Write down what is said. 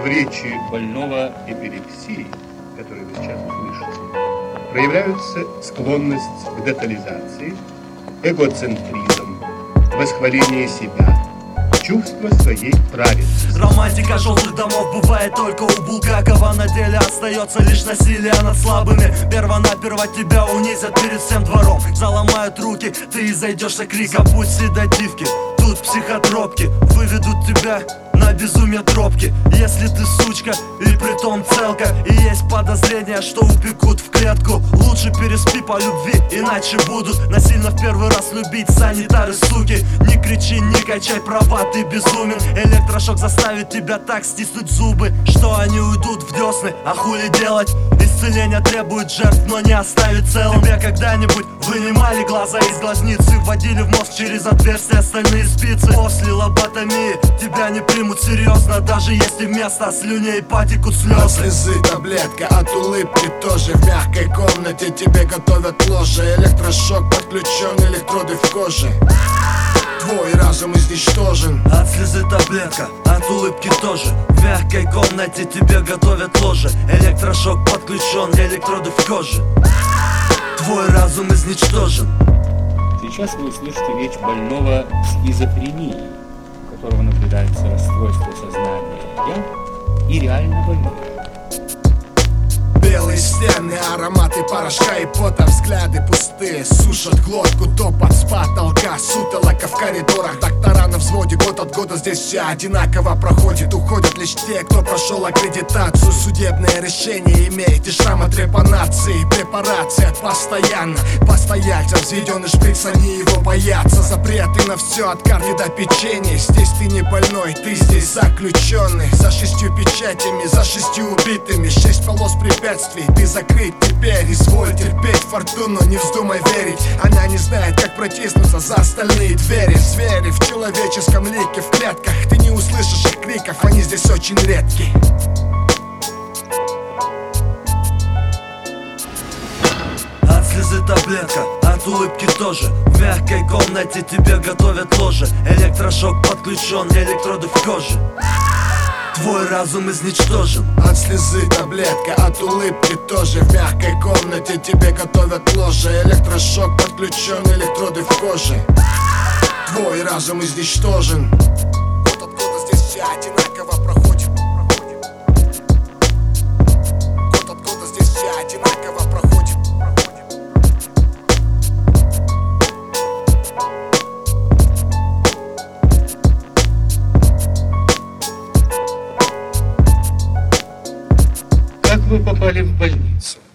В речи больного эпилепсией, которую вы сейчас услышите, проявляются склонность к детализации, эгоцентризм, восхваление себя, чувство своей праведности. Романтика желтых домов бывает только у Булгакова. На деле остается лишь насилие над слабыми. Первонаперво тебя унизят перед всем двором, заломают руки, ты изойдешься криком. Будь седативки, тут психотропки выведут тебя на безумие тропки. Если ты сучка и притом целка, и есть подозрение, что упекут в клетку, лучше переспи по любви, иначе будут насильно в первый раз любить санитары, суки. Не кричи, не качай права, ты безумен. Электрошок заставит тебя так стиснуть зубы, что они уйдут в десны. А хули делать? Исцеление требует жертв, но не оставит целым. Тебе когда-нибудь вынимали глаза из глазницы, вводили в мозг через отверстия стальные спицы? После лоботомии тебя не примут серьезно, даже если вместо слюней потекут слезы. От слезы таблетка, от улыбки тоже. В мягкой комнате тебе готовят ложе. Электрошок подключен, электроды в коже. Твой разум изничтожен. От слезы таблетка, от улыбки тоже. В мягкой комнате тебе готовят ложе. Электрошок подключен, электроды в коже. Твой разум изничтожен. Сейчас вы услышите речь больного шизофренией, у которого наблюдается расстройство сознания «я» и реально больной. Белые стены, ароматы порошка и пота. Взгляды пустые, сушат глотку, топот с потолка. Сутолока в коридорах, доктора на взводе. Год от года здесь все одинаково проходит. Уходят лишь те, кто прошел аккредитацию. Судебное решение имеет и шрам от трепанации. Препарация постоянно, постояльцам взведенный шприц, они его боятся. Запреты на все, от карты до печенья. Здесь ты не больной, ты здесь заключенный. За 6 печатями, за 6 убитыми. 6 полос препятствий, ты закрыт теперь. Изволь терпеть фортуну, не вздумай верить. Она не знает, как протиснуться за остальные двери. Звери в человеческом лике, в клетках. Ты не услышишь их криков, они здесь очень редки. От слезы таблетка, от улыбки тоже. В мягкой комнате тебе готовят ложе. Электрошок подключен, электроды в коже. Твой разум изничтожен. От слезы таблетка, от улыбки тоже. В мягкой комнате тебе готовят ложе. Электрошок подключен, электроды в коже. Твой разум изничтожен. Год от года здесь все одинаково проходит. Год от года здесь все одинаково проходит. Как вы попали в больницу?